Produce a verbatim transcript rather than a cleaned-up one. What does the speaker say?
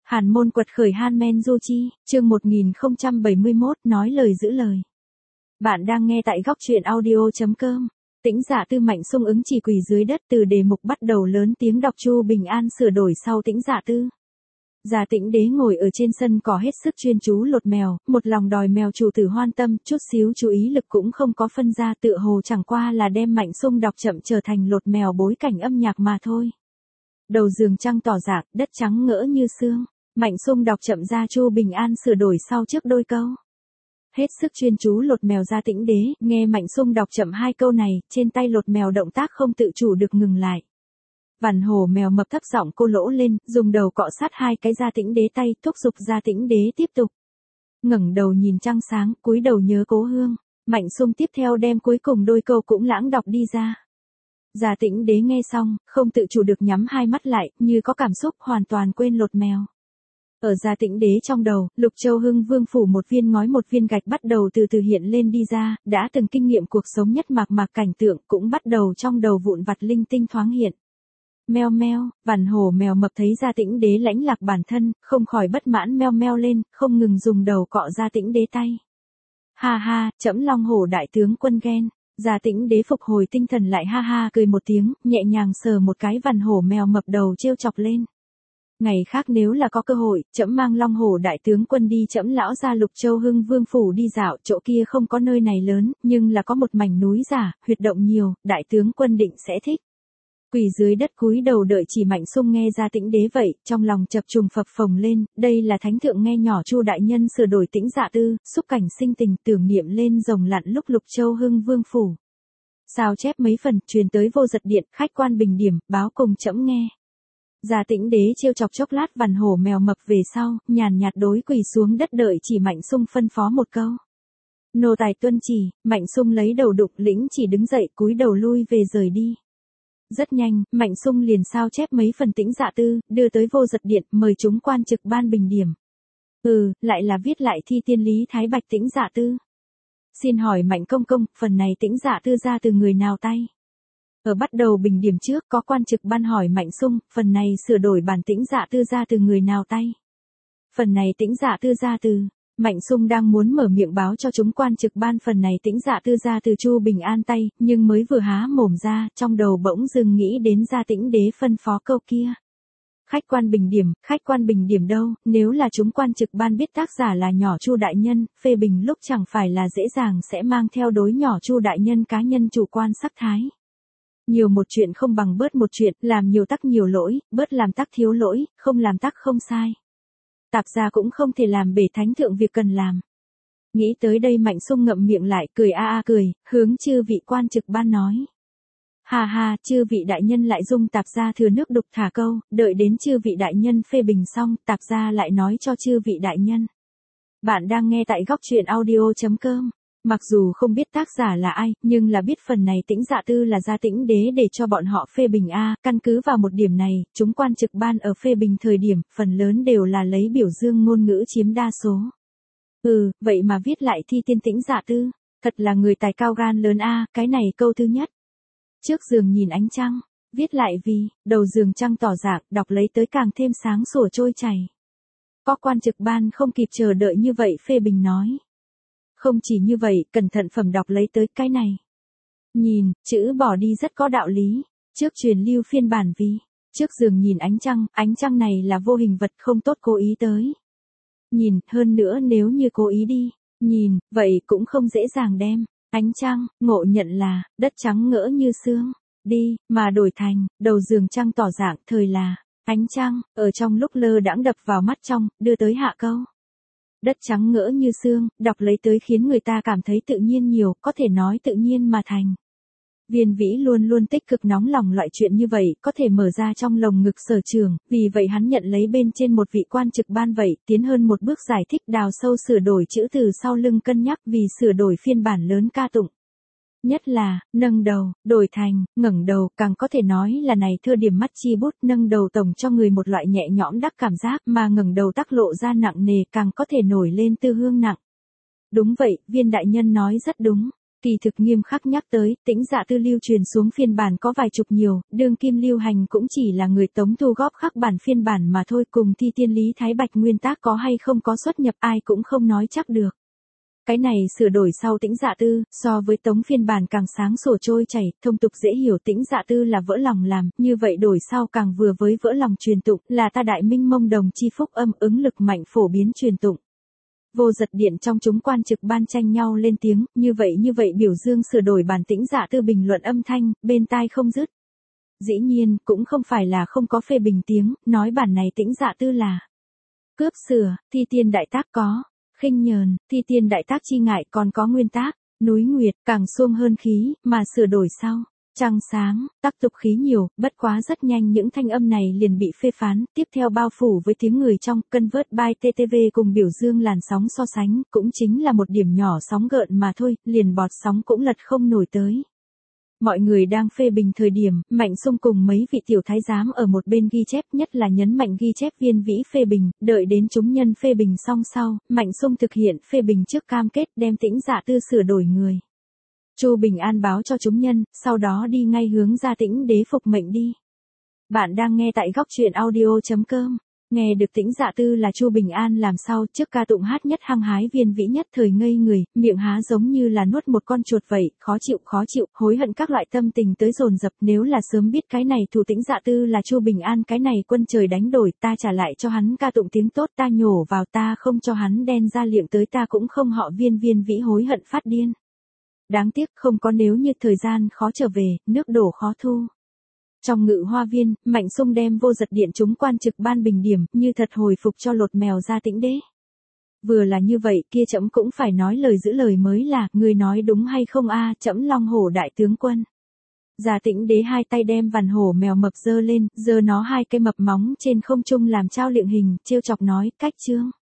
Hàn môn quật khởi Hanmen Du Chi, chương một nghìn không trăm bảy mươi mốt, nói lời giữ lời. Bạn đang nghe tại góc truyện audio chấm com. Tĩnh Dạ Tư Mạnh Xung ứng chỉ quỳ dưới đất, từ đề mục bắt đầu lớn tiếng đọc Chu Bình An sửa đổi sau Tĩnh Dạ Tư. Già Tĩnh Đế ngồi ở trên sân cỏ hết sức chuyên chú lột mèo, một lòng đòi mèo chủ tử hoan tâm, chút xíu chú ý lực cũng không có phân ra, tựa hồ chẳng qua là đem Mạnh Xung đọc chậm trở thành lột mèo bối cảnh âm nhạc mà thôi. Đầu giường trăng tỏ rạc, đất trắng ngỡ như sương. Mạnh Xung đọc chậm ra Chu Bình An sửa đổi sau trước đôi câu. Hết sức chuyên chú lột mèo Già Tĩnh Đế, nghe Mạnh Xung đọc chậm hai câu này, trên tay lột mèo động tác không tự chủ được ngừng lại. Vằn hổ mèo mập thấp giọng cô lỗ lên, dùng đầu cọ sát hai cái Già Tĩnh Đế tay, thúc giục Già Tĩnh Đế tiếp tục. Ngẩng đầu nhìn trăng sáng, cúi đầu nhớ cố hương. Mạnh Xung tiếp theo đem cuối cùng đôi câu cũng lãng đọc đi ra. Già Tĩnh Đế nghe xong, không tự chủ được nhắm hai mắt lại, như có cảm xúc, hoàn toàn quên lột mèo. Ở Già Tĩnh Đế trong đầu, Lục Châu Hưng Vương phủ một viên ngói một viên gạch bắt đầu từ từ hiện lên đi ra, đã từng kinh nghiệm cuộc sống nhất mạc mạc cảnh tượng cũng bắt đầu trong đầu vụn vặt linh tinh thoáng hiện. Meo meo, vằn hổ mèo mập thấy Già Tĩnh Đế lãnh lạc bản thân, không khỏi bất mãn meo meo lên, không ngừng dùng đầu cọ Già Tĩnh Đế tay. Ha ha, trẫm Long Hổ đại tướng quân ghen. Già Tĩnh Đế phục hồi tinh thần lại ha ha cười một tiếng, nhẹ nhàng sờ một cái vằn hổ mèo mập đầu trêu chọc lên. Ngày khác nếu là có cơ hội, trẫm mang Long Hổ đại tướng quân đi trẫm lão gia Lục Châu Hưng Vương phủ đi dạo, chỗ kia không có nơi này lớn, nhưng là có một mảnh núi giả, huyệt động nhiều, đại tướng quân định sẽ thích. Quỳ dưới đất cúi đầu đợi chỉ Mạnh Xung nghe Già Tĩnh Đế vậy, trong lòng chập trùng phập phồng lên, đây là thánh thượng nghe nhỏ Chu đại nhân sửa đổi Tĩnh Dạ Tư, xúc cảnh sinh tình tưởng niệm lên rồng lặn lúc Lục Châu Hưng Vương phủ. Sao chép mấy phần, truyền tới Vô Giật Điện, khách quan bình điểm, báo cùng trẫm nghe. Già Tĩnh Đế trêu chọc chốc lát vằn hổ mèo mập về sau, nhàn nhạt đối quỳ xuống đất đợi chỉ Mạnh Xung phân phó một câu. Nô tài tuân chỉ, Mạnh Xung lấy đầu đục lĩnh chỉ đứng dậy cúi đầu lui về rời đi. Rất nhanh, Mạnh Xung liền sao chép mấy phần Tĩnh Dạ Tư, đưa tới Vô Giật Điện, mời chúng quan trực ban bình điểm. Ừ, lại là viết lại thi tiên Lý Thái Bạch Tĩnh Dạ Tư. Xin hỏi Mạnh công công, phần này Tĩnh Dạ Tư ra từ người nào tay? Ở bắt đầu bình điểm trước, có quan trực ban hỏi Mạnh Xung, phần này sửa đổi bản Tĩnh Dạ Tư ra từ người nào tay? Phần này Tĩnh Dạ Tư ra từ... Mạnh Xung đang muốn mở miệng báo cho chúng quan trực ban phần này Tĩnh Dạ Tư ra từ Chu Bình An tay, nhưng mới vừa há mồm ra, trong đầu bỗng dưng nghĩ đến Già Tĩnh Đế phân phó câu kia. Khách quan bình điểm, khách quan bình điểm đâu, nếu là chúng quan trực ban biết tác giả là nhỏ Chu đại nhân, phê bình lúc chẳng phải là dễ dàng sẽ mang theo đối nhỏ Chu đại nhân cá nhân chủ quan sắc thái. Nhiều một chuyện không bằng bớt một chuyện, làm nhiều tắc nhiều lỗi, bớt làm tắc thiếu lỗi, không làm tắc không sai. Tạp gia cũng không thể làm bể thánh thượng việc cần làm. Nghĩ tới đây Mạnh Xung ngậm miệng lại, cười a a cười, hướng chư vị quan trực ban nói. Ha ha, chư vị đại nhân lại dung tạp gia thừa nước đục thả câu, đợi đến chư vị đại nhân phê bình xong, tạp gia lại nói cho chư vị đại nhân. Bạn đang nghe tại góc truyện audio chấm com. Mặc dù không biết tác giả là ai, nhưng là biết phần này Tĩnh Dạ Tư là Già Tĩnh Đế để cho bọn họ phê bình a, căn cứ vào một điểm này, chúng quan trực ban ở phê bình thời điểm, phần lớn đều là lấy biểu dương ngôn ngữ chiếm đa số. Ừ, vậy mà viết lại thi tiên Tĩnh Dạ Tư, thật là người tài cao gan lớn a, cái này câu thứ nhất. Trước giường nhìn ánh trăng, viết lại vì, đầu giường trăng tỏ rạng, đọc lấy tới càng thêm sáng sủa trôi chảy. Có quan trực ban không kịp chờ đợi như vậy phê bình nói. Không chỉ như vậy, cẩn thận phẩm đọc lấy tới cái này. Nhìn, chữ bỏ đi rất có đạo lý. Trước truyền lưu phiên bản vì, trước giường nhìn ánh trăng, ánh trăng này là vô hình vật không tốt cố ý tới. Nhìn, hơn nữa nếu như cố ý đi, nhìn, vậy cũng không dễ dàng đem. Ánh trăng, ngộ nhận là, đất trắng ngỡ như sương, đi, mà đổi thành, đầu giường trăng tỏ rạng thời là, ánh trăng, ở trong lúc lơ đãng đập vào mắt trong, đưa tới hạ câu. Đất trắng ngỡ như sương, đọc lấy tới khiến người ta cảm thấy tự nhiên nhiều, có thể nói tự nhiên mà thành. Viên Vĩ luôn luôn tích cực nóng lòng loại chuyện như vậy, có thể mở ra trong lồng ngực Sở Trường, vì vậy hắn nhận lấy bên trên một vị quan trực ban vậy, tiến hơn một bước giải thích đào sâu sửa đổi chữ từ sau lưng cân nhắc vì sửa đổi phiên bản lớn ca tụng. Nhất là, nâng đầu, đổi thành, ngẩng đầu, càng có thể nói là này thơ điểm mắt chi bút nâng đầu tổng cho người một loại nhẹ nhõm đắc cảm giác mà ngẩng đầu tác lộ ra nặng nề càng có thể nổi lên tư hương nặng. Đúng vậy, Viên đại nhân nói rất đúng. Kỳ thực nghiêm khắc nhắc tới, Tĩnh Dạ Tư lưu truyền xuống phiên bản có vài chục nhiều, đương kim lưu hành cũng chỉ là người Tống thu góp khắc bản phiên bản mà thôi, cùng thi tiên Lý Thái Bạch nguyên tác có hay không có xuất nhập ai cũng không nói chắc được. Cái này sửa đổi sau Tĩnh Dạ Tư, so với Tống phiên bản càng sáng sủa trôi chảy, thông tục dễ hiểu. Tĩnh Dạ Tư là vỡ lòng làm, như vậy đổi sau càng vừa với vỡ lòng truyền tụng, là ta đại minh mông đồng chi phúc âm ứng lực mạnh phổ biến truyền tụng. Vô Giật Điện trong chúng quan trực ban tranh nhau lên tiếng, như vậy như vậy biểu dương sửa đổi bản Tĩnh Dạ Tư bình luận âm thanh, bên tai không dứt. Dĩ nhiên, cũng không phải là không có phê bình tiếng, nói bản này Tĩnh Dạ Tư là cướp sửa, thi tiên đại tác có, khinh nhờn, thi tiên đại tác chi ngại còn có nguyên tác, núi nguyệt, càng xuông hơn khí, mà sửa đổi sau. Trăng sáng, tác tục khí nhiều, bất quá rất nhanh những thanh âm này liền bị phê phán, tiếp theo bao phủ với tiếng người trong, Convert by tê tê vê cùng biểu dương làn sóng so sánh, cũng chính là một điểm nhỏ sóng gợn mà thôi, liền bọt sóng cũng lật không nổi tới. Mọi người đang phê bình thời điểm, Mạnh Xung cùng mấy vị tiểu thái giám ở một bên ghi chép, nhất là nhấn mạnh ghi chép viên vĩ phê bình, đợi đến chúng nhân phê bình xong sau, Mạnh Xung thực hiện phê bình trước cam kết đem Tĩnh Dạ Tư sửa đổi người. Chu Bình An báo cho chúng nhân, sau đó đi ngay hướng ra Tĩnh Đế phục mệnh đi. Bạn đang nghe tại góc truyện audio chấm com. Nghe được Tĩnh Dạ Tư là Chu Bình An làm sau, trước ca tụng hát nhất hăng hái viên vĩ nhất thời ngây người, miệng há giống như là nuốt một con chuột vậy, khó chịu khó chịu, hối hận các loại tâm tình tới dồn dập. Nếu là sớm biết cái này thủ Tĩnh Dạ Tư là Chu Bình An, cái này quân trời đánh đổi, ta trả lại cho hắn ca tụng tiếng tốt, ta nhổ vào, ta không cho hắn đen ra liệng tới, ta cũng không họ viên. Viên vĩ hối hận phát điên. Đáng tiếc không có nếu như thời gian khó trở về, nước đổ khó thu. Trong Ngự Hoa Viên, Mạnh Xung đem Vô Giật Điện chúng quan trực ban bình điểm, như thật hồi phục cho lột mèo ra Tĩnh Đế. Vừa là như vậy, kia trẫm cũng phải nói lời giữ lời mới là, người nói đúng hay không a, trẫm Long Hổ đại tướng quân. Già Tĩnh Đế hai tay đem vằn hổ mèo mập giơ lên, giơ nó hai cây mập móng trên không trung làm trao liệng hình, trêu chọc nói, cách chương.